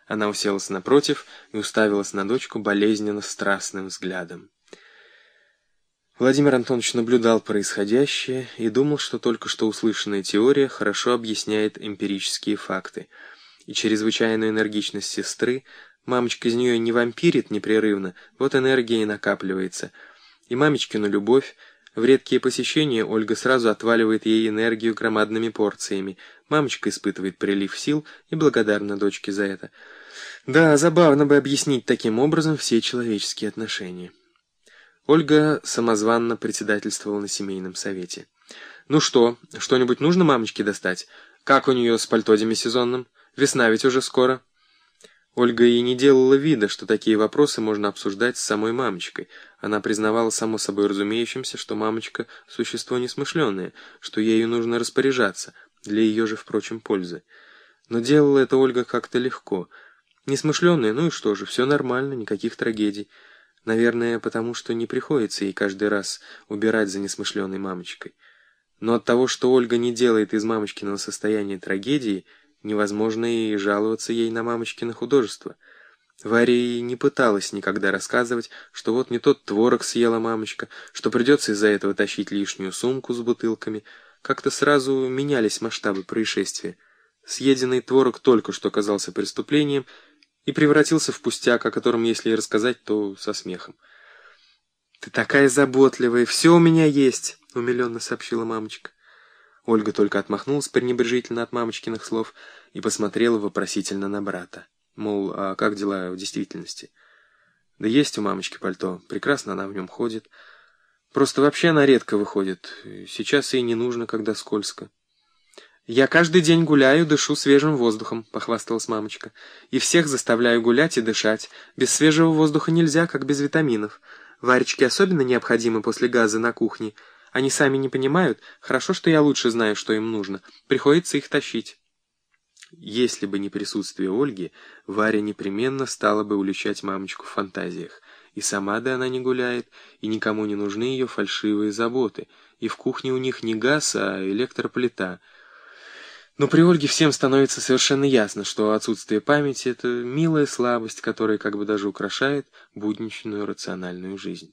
Она уселась напротив и уставилась на дочку болезненно-страстным взглядом. Владимир Антонович наблюдал происходящее и думал, что только что услышанная теория хорошо объясняет эмпирические факты. И чрезвычайную энергичность сестры, мамочка из нее не вампирит непрерывно, вот энергия и накапливается. И мамечкину любовь, в редкие посещения Ольга сразу отваливает ей энергию громадными порциями. Мамочка испытывает прилив сил и благодарна дочке за это. Да, забавно бы объяснить таким образом все человеческие отношения. Ольга самозванно председательствовала на семейном совете. «Ну что, что-нибудь нужно мамочке достать? Как у нее с пальто демисезонным? Весна ведь уже скоро». Ольга и не делала вида, что такие вопросы можно обсуждать с самой мамочкой. Она признавала само собой разумеющимся, что мамочка – существо несмышленое, что ею нужно распоряжаться, для ее же, впрочем, пользы. Но делала это Ольга как-то легко. Несмышленная, ну и что же, все нормально, никаких трагедий. Наверное, потому что не приходится ей каждый раз убирать за несмышленой мамочкой. Но от того, что Ольга не делает из мамочкиного состояния трагедии, невозможно и жаловаться ей на мамочкино художество. Варя и не пыталась никогда рассказывать, что вот не тот творог съела мамочка, что придется из-за этого тащить лишнюю сумку с бутылками. Как-то сразу менялись масштабы происшествия. Съеденный творог только что казался преступлением и превратился в пустяк, о котором, если и рассказать, то со смехом. «Ты такая заботливая, все у меня есть», — умиленно сообщила мамочка. Ольга только отмахнулась пренебрежительно от мамочкиных слов и посмотрела вопросительно на брата. Мол, а как дела в действительности? Да есть у мамочки пальто, прекрасно она в нем ходит. Просто вообще она редко выходит, сейчас ей не нужно, когда скользко. «Я каждый день гуляю, дышу свежим воздухом», — похвасталась мамочка. «И всех заставляю гулять и дышать. Без свежего воздуха нельзя, как без витаминов. Варечке особенно необходимы после газа на кухне. Они сами не понимают. Хорошо, что я лучше знаю, что им нужно. Приходится их тащить». Если бы не присутствие Ольги, Варя непременно стала бы уличать мамочку в фантазиях. И сама да она не гуляет, и никому не нужны ее фальшивые заботы. И в кухне у них не газ, а электроплита. Но при Ольге всем становится совершенно ясно, что отсутствие памяти — это милая слабость, которая как бы даже украшает будничную рациональную жизнь.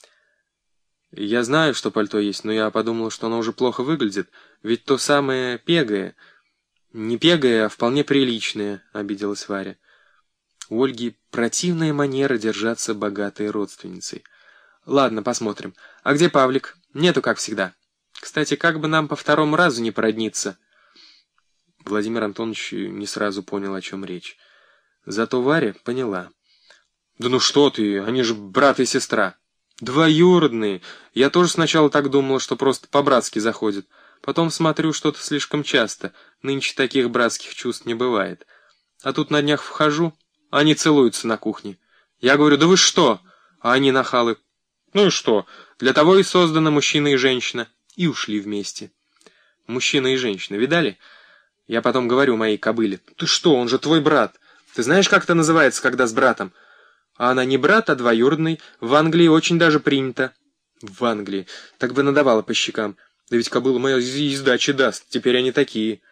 «Я знаю, что пальто есть, но я подумала, что оно уже плохо выглядит, ведь то самое пегое...» «Не пегое, а вполне приличное», — обиделась Варя. У Ольги противная манера держаться богатой родственницей. «Ладно, посмотрим. А где Павлик? Нету, как всегда. Кстати, как бы нам по второму разу не породниться?» Владимир Антонович не сразу понял, о чем речь. Зато Варя поняла. «Да ну что ты, они же брат и сестра!» «Двоюродные! Я тоже сначала так думала, что просто по-братски заходят. Потом смотрю, что-то слишком часто. Нынче таких братских чувств не бывает. А тут на днях вхожу, они целуются на кухне. Я говорю, да вы что?» А они нахалы. «Ну и что? Для того и созданы мужчина и женщина». И ушли вместе. Мужчина и женщина, видали? Я потом говорю моей кобыле, «Ты что, он же твой брат. Ты знаешь, как это называется, когда с братом?» А она не брат, а двоюродный. В Англии очень даже принято. В Англии. Так бы надавала по щекам. Да ведь кобыла моя и сдачи даст. Теперь они такие.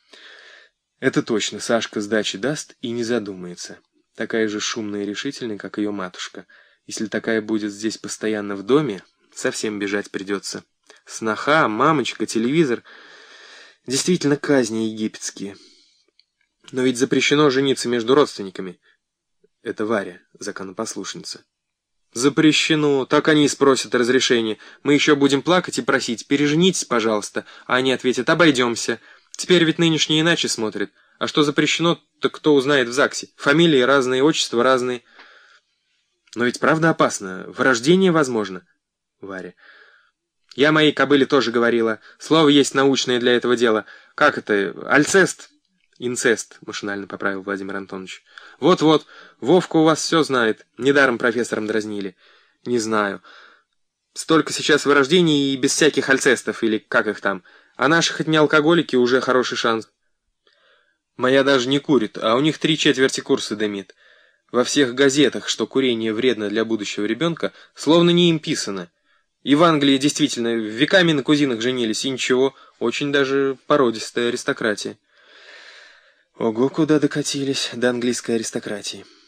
Это точно. Сашка сдачи даст и не задумается. Такая же шумная и решительная, как ее матушка. Если такая будет здесь постоянно в доме, совсем бежать придется. Сноха, мамочка, телевизор. Действительно казни египетские. Но ведь запрещено жениться между родственниками. Это Варя, законопослушница. «Запрещено. Так они и спросят разрешения. Мы еще будем плакать и просить, переженитесь, пожалуйста». А они ответят, обойдемся. Теперь ведь нынешние иначе смотрят. А что запрещено, так кто узнает в ЗАГСе? Фамилии разные, отчества разные. Но ведь правда опасно. Вырождение возможно. Варя. Я моей кобыле тоже говорила. Слово есть научное для этого дела. Как это? Альцест? «Инцест», — машинально поправил Владимир Антонович. «Вот-вот, Вовка у вас все знает. Недаром профессором дразнили». «Не знаю. Столько сейчас вырождений и без всяких альцестов, или как их там. А наши хоть не алкоголики, уже хороший шанс». «Моя даже не курит, а у них 3/4 курса дымит. Во всех газетах, что курение вредно для будущего ребенка, словно не им писано. И в Англии действительно веками на кузинах женились, и ничего, очень даже породистая аристократия». Ого, куда докатились до английской аристократии.